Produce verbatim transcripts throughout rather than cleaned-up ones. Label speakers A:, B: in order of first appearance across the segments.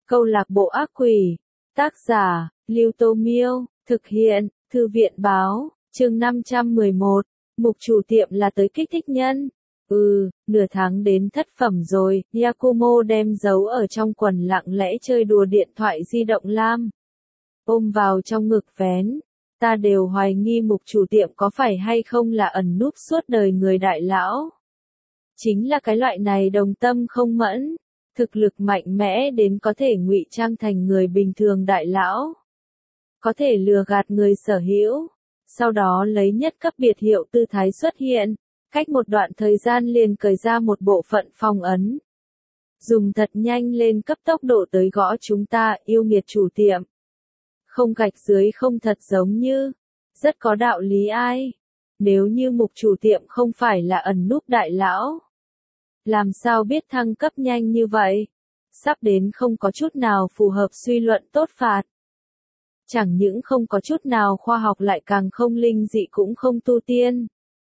A: Câu lạc bộ ác quỷ. Tác giả, Lưu Tô Miêu, thực hiện, Thư viện báo, chương năm trăm mười một, mục chủ tiệm là tới kích thích nhân. Ừ, nửa tháng đến thất phẩm rồi, Yakumo đem giấu ở trong quần lặng lẽ chơi đùa điện thoại di động lam. Ôm vào trong ngực vén, ta đều hoài nghi mục chủ tiệm có phải hay không là ẩn núp suốt đời người đại lão. Chính là cái loại này đồng tâm không mẫn, thực lực mạnh mẽ đến có thể ngụy trang thành người bình thường đại lão. Có thể lừa gạt người sở hữu, sau đó lấy nhất cấp biệt hiệu tư thái xuất hiện, cách một đoạn thời gian liền cởi ra một bộ phận phong ấn. Dùng thật nhanh lên cấp tốc độ tới gõ chúng ta, yêu nghiệt chủ tiệm. Không gạch dưới không thật giống như, rất có đạo lý ai. Nếu như mục chủ tiệm không phải là ẩn núp đại lão, làm sao biết thăng cấp nhanh như vậy? Sắp đến không có chút nào phù hợp suy luận tốt phạt. Chẳng những không có chút nào khoa học lại càng không linh dị cũng không tu tiên.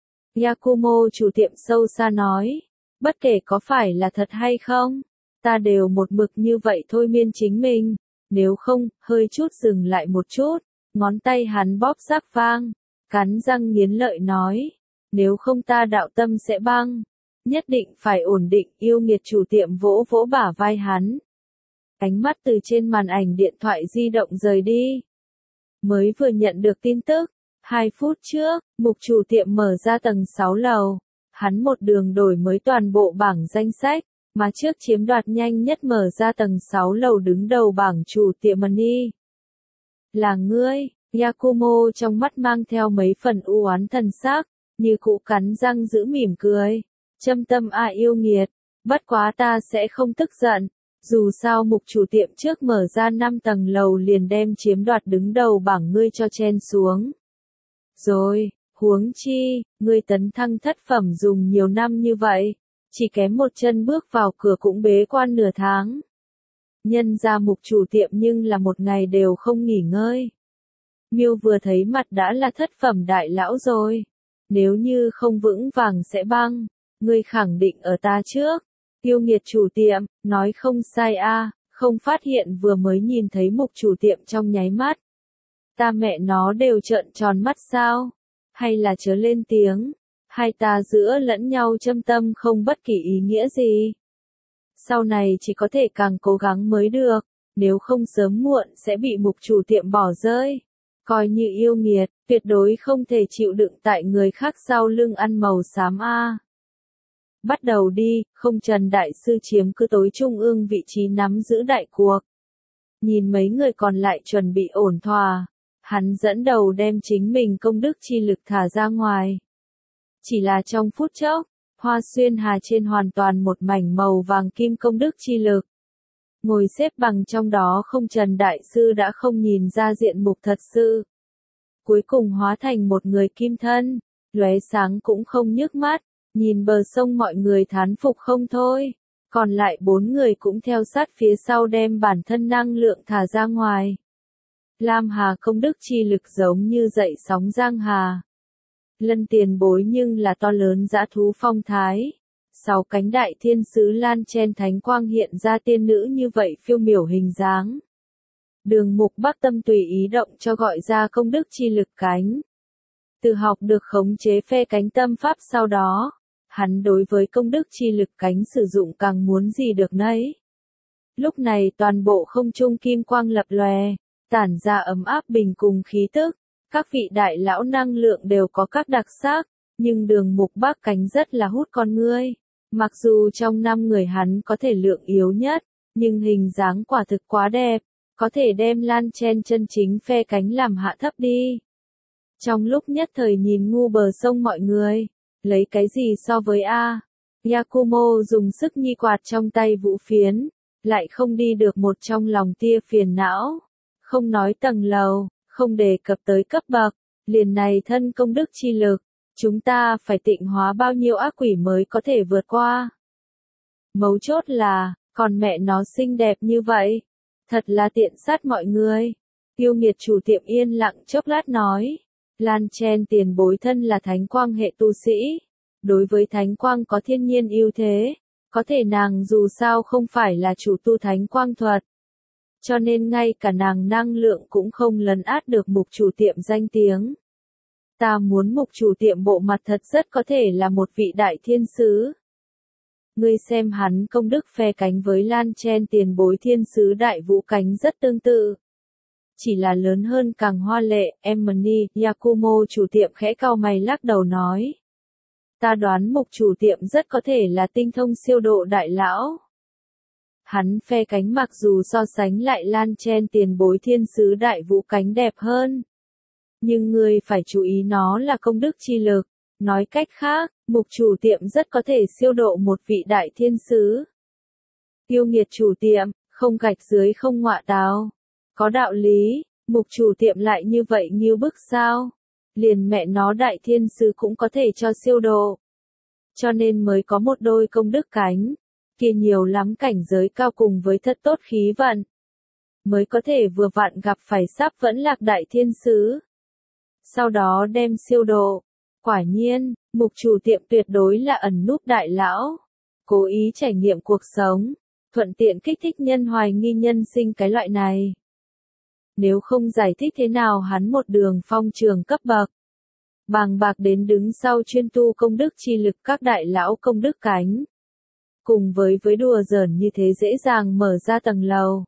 A: Yakumo chủ tiệm sâu xa nói, bất kể có phải là thật hay không, ta đều một mực như vậy thôi miên chính mình, nếu không, hơi chút dừng lại một chút, ngón tay hắn bóp rác vang, cắn răng nghiến lợi nói, nếu không ta đạo tâm sẽ băng, nhất định phải ổn định, yêu nghiệt chủ tiệm vỗ vỗ bả vai hắn. Ánh mắt từ trên màn ảnh điện thoại di động rời đi. Mới vừa nhận được tin tức, hai phút trước, mục chủ tiệm mở ra tầng sáu lầu. Hắn một đường đổi mới toàn bộ bảng danh sách, mà trước chiếm đoạt nhanh nhất mở ra tầng sáu lầu đứng đầu bảng chủ tiệm money. Là ngươi, Yakumo trong mắt mang theo mấy phần u oán thần sắc, như cũ cắn răng giữ mỉm cười. Châm tâm a yêu nghiệt, bất quá ta sẽ không tức giận. Dù sao mục chủ tiệm trước mở ra năm tầng lầu liền đem chiếm đoạt đứng đầu bảng ngươi cho chen xuống. Rồi, huống chi, ngươi tấn thăng thất phẩm dùng nhiều năm như vậy, chỉ kém một chân bước vào cửa cũng bế quan nửa tháng. Nhân ra mục chủ tiệm nhưng là một ngày đều không nghỉ ngơi. Miêu vừa thấy mặt đã là thất phẩm đại lão rồi. Nếu như không vững vàng sẽ băng, ngươi khẳng định ở ta trước. Yêu nghiệt chủ tiệm, nói không sai a, không phát hiện vừa mới nhìn thấy mục chủ tiệm trong nháy mắt. Ta mẹ nó đều trợn tròn mắt sao? Hay là chớ lên tiếng? Hai ta giữa lẫn nhau châm tâm không bất kỳ ý nghĩa gì. Sau này chỉ có thể càng cố gắng mới được, nếu không sớm muộn sẽ bị mục chủ tiệm bỏ rơi. Coi như yêu nghiệt, tuyệt đối không thể chịu đựng tại người khác sau lưng ăn màu xám a. Bắt đầu đi, không Trần Đại Sư chiếm cứ tối trung ương vị trí nắm giữ đại cuộc. Nhìn mấy người còn lại chuẩn bị ổn thỏa, hắn dẫn đầu đem chính mình công đức chi lực thả ra ngoài. Chỉ là trong phút chốc, Hoa Xuyên Hà trên hoàn toàn một mảnh màu vàng kim công đức chi lực. Ngồi xếp bằng trong đó không Trần Đại Sư đã không nhìn ra diện mục thật sự. Cuối cùng hóa thành một người kim thân, lóe sáng cũng không nhức mắt. Nhìn bờ sông mọi người thán phục không thôi, còn lại bốn người cũng theo sát phía sau đem bản thân năng lượng thả ra ngoài. Lam Hà công đức chi lực giống như dậy sóng giang hà. Lân tiền bối nhưng là to lớn dã thú phong thái. Sáu cánh đại thiên sứ lan chen thánh quang hiện ra tiên nữ như vậy phiêu miểu hình dáng. Đường mục bắc tâm tùy ý động cho gọi ra công đức chi lực cánh. Từ học được khống chế phe cánh tâm pháp sau đó. Hắn đối với công đức chi lực cánh sử dụng càng muốn gì được nấy. Lúc này toàn bộ không trung kim quang lập lòe, tản ra ấm áp bình cùng khí tức. Các vị đại lão năng lượng đều có các đặc sắc, nhưng đường mục bắc cánh rất là hút con ngươi. Mặc dù trong năm người hắn có thể lượng yếu nhất, nhưng hình dáng quả thực quá đẹp, có thể đem lan chen chân chính phe cánh làm hạ thấp đi. Trong lúc nhất thời nhìn ngu bờ sông mọi người. Lấy cái gì so với A? Yakumo dùng sức nhi quạt trong tay vũ phiến, lại không đi được một trong lòng tia phiền não. Không nói tầng lầu, không đề cập tới cấp bậc, liền này thân công đức chi lực, chúng ta phải tịnh hóa bao nhiêu ác quỷ mới có thể vượt qua. Mấu chốt là, còn mẹ nó xinh đẹp như vậy, thật là tiện sát mọi người. Yêu nghiệt chủ tiệm yên lặng chốc lát nói. Lan chen tiền bối thân là thánh quang hệ tu sĩ. Đối với thánh quang có thiên nhiên ưu thế. Có thể nàng dù sao không phải là chủ tu thánh quang thuật. Cho nên ngay cả nàng năng lượng cũng không lấn át được mục chủ tiệm danh tiếng. Ta muốn mục chủ tiệm bộ mặt thật rất có thể là một vị đại thiên sứ. Ngươi xem hắn công đức phe cánh với Lan Chen tiền bối thiên sứ đại vũ cánh rất tương tự. Chỉ là lớn hơn càng hoa lệ, Emily, Yakumo chủ tiệm khẽ cau mày lắc đầu nói. Ta đoán mục chủ tiệm rất có thể là tinh thông siêu độ đại lão. Hắn phe cánh mặc dù so sánh lại Lan Chen tiền bối thiên sứ đại vũ cánh đẹp hơn. Nhưng ngươi phải chú ý nó là công đức chi lực. Nói cách khác, mục chủ tiệm rất có thể siêu độ một vị đại thiên sứ. Yêu nghiệt chủ tiệm, không gạch dưới không ngọa táo. Có đạo lý, mục chủ tiệm lại như vậy nghiêu bức sao? Liền mẹ nó đại thiên sứ cũng có thể cho siêu độ. Cho nên mới có một đôi công đức cánh. Kia nhiều lắm cảnh giới cao cùng với thật tốt khí vận. Mới có thể vừa vặn gặp phải sắp vẫn lạc đại thiên sứ. Sau đó đem siêu độ. Quả nhiên, mục chủ tiệm tuyệt đối là ẩn núp đại lão. Cố ý trải nghiệm cuộc sống. Thuận tiện kích thích nhân hoài nghi nhân sinh cái loại này. Nếu không giải thích thế nào hắn một đường phong trường cấp bậc. Bàng bạc đến đứng sau chuyên tu công đức chi lực các đại lão công đức cánh. Cùng với với đùa giỡn như thế dễ dàng mở ra tầng lầu.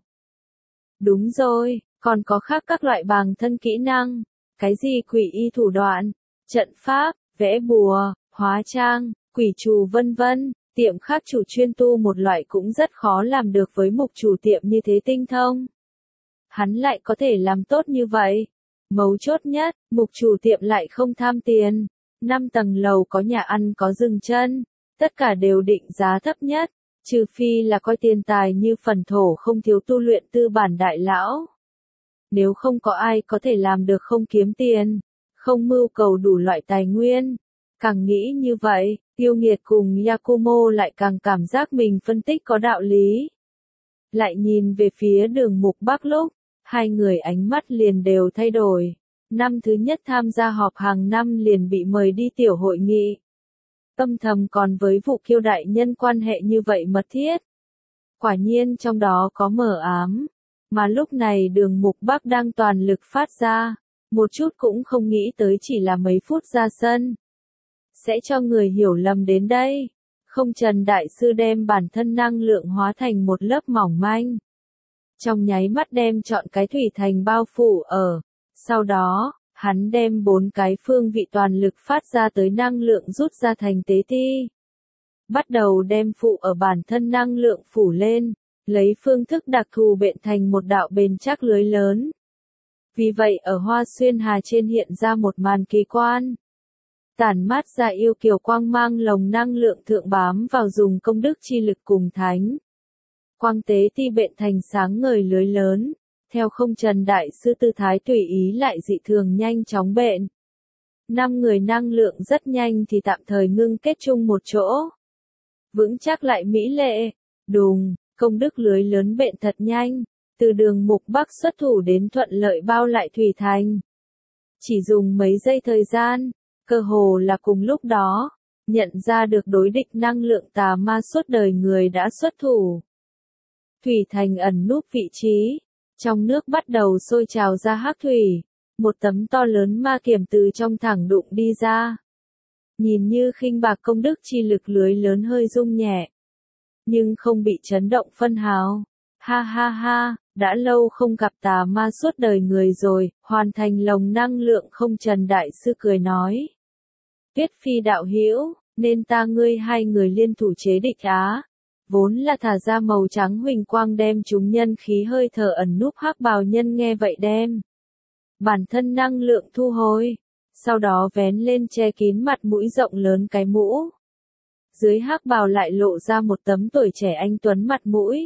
A: Đúng rồi, còn có khác các loại bàng thân kỹ năng. Cái gì quỷ y thủ đoạn, trận pháp, vẽ bùa, hóa trang, quỷ trù vân vân. Tiệm khác chủ chuyên tu một loại cũng rất khó làm được với mục chủ tiệm như thế tinh thông. Hắn lại có thể làm tốt như vậy. Mấu chốt nhất, mục chủ tiệm lại không tham tiền. Năm tầng lầu có nhà ăn có dừng chân. Tất cả đều định giá thấp nhất. Trừ phi là coi tiền tài như phần thổ không thiếu tu luyện tư bản đại lão. Nếu không có ai có thể làm được không kiếm tiền. Không mưu cầu đủ loại tài nguyên. Càng nghĩ như vậy, yêu nghiệt cùng Yakumo lại càng cảm giác mình phân tích có đạo lý. Lại nhìn về phía đường mục Bắc lúc, hai người ánh mắt liền đều thay đổi. Năm thứ nhất tham gia họp hàng năm liền bị mời đi tiểu hội nghị. Âm thầm còn với vụ kiêu đại nhân quan hệ như vậy mật thiết. Quả nhiên trong đó có mờ ám. Mà lúc này đường mục Bắc đang toàn lực phát ra. Một chút cũng không nghĩ tới chỉ là mấy phút ra sân. Sẽ cho người hiểu lầm đến đây. Không Trần Đại Sư đem bản thân năng lượng hóa thành một lớp mỏng manh. Trong nháy mắt đem chọn cái thủy thành bao phủ ở. Sau đó, hắn đem bốn cái phương vị toàn lực phát ra tới năng lượng rút ra thành tế ti. Bắt đầu đem phụ ở bản thân năng lượng phủ lên. Lấy phương thức đặc thù bện thành một đạo bền chắc lưới lớn. Vì vậy ở Hoa Xuyên Hà trên hiện ra một màn kỳ quan. Tản mát ra yêu kiều quang mang lồng năng lượng thượng bám vào dùng công đức chi lực cùng thánh. Quang tế ti bện thành sáng ngời lưới lớn, theo không Trần Đại Sư tư thái tùy ý lại dị thường nhanh chóng bện. Năm người năng lượng rất nhanh thì tạm thời ngưng kết chung một chỗ. Vững chắc lại mỹ lệ, đùng, công đức lưới lớn bện thật nhanh, từ đường mục Bắc xuất thủ đến thuận lợi bao lại thủy thành. Chỉ dùng mấy giây thời gian. Cơ hồ là cùng lúc đó, nhận ra được đối địch năng lượng tà ma suốt đời người đã xuất thủ. Thủy thành ẩn núp vị trí, trong nước bắt đầu sôi trào ra hắc thủy, một tấm to lớn ma kiểm từ trong thẳng đụng đi ra. Nhìn như khinh bạc công đức chi lực lưới lớn hơi rung nhẹ, nhưng không bị chấn động phân hào. Ha ha ha, đã lâu không gặp tà ma suốt đời người rồi, hoàn thành lồng năng lượng không Trần Đại Sư cười nói. Tuyết Phi đạo hữu, nên ta ngươi hai người liên thủ chế địch á. Vốn là thả ra màu trắng huỳnh quang đem chúng nhân khí hơi thở ẩn núp hắc bào nhân nghe vậy đem. Bản thân năng lượng thu hồi. Sau đó vén lên che kín mặt mũi rộng lớn cái mũ. Dưới hắc bào lại lộ ra một tấm tuổi trẻ anh tuấn mặt mũi.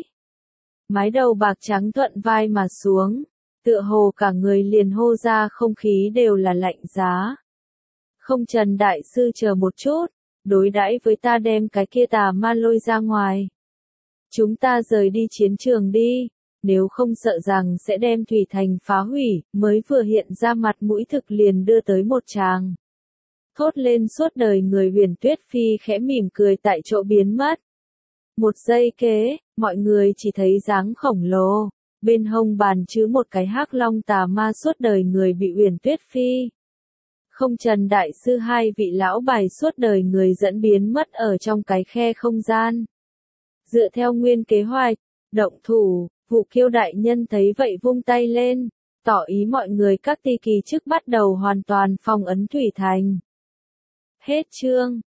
A: Mái đầu bạc trắng thuận vai mà xuống. Tựa hồ cả người liền hô ra không khí đều là lạnh giá. Không Trần Đại Sư chờ một chút, đối đãi với ta đem cái kia tà ma lôi ra ngoài. Chúng ta rời đi chiến trường đi, nếu không sợ rằng sẽ đem thủy thành phá hủy, mới vừa hiện ra mặt mũi thực liền đưa tới một tràng. Thốt lên suốt đời người Huyền Tuyết Phi khẽ mỉm cười tại chỗ biến mất. Một giây kế, mọi người chỉ thấy dáng khổng lồ, bên hông bàn chứ một cái hắc long tà ma suốt đời người bị Uyển Tuyết Phi. Không Trần Đại Sư hai vị lão bài suốt đời người dẫn biến mất ở trong cái khe không gian. Dựa theo nguyên kế hoạch, động thủ, Vụ Kiêu đại nhân thấy vậy vung tay lên, tỏ ý mọi người các ti kỳ chức bắt đầu hoàn toàn phong ấn Thủy Thành. Hết chương.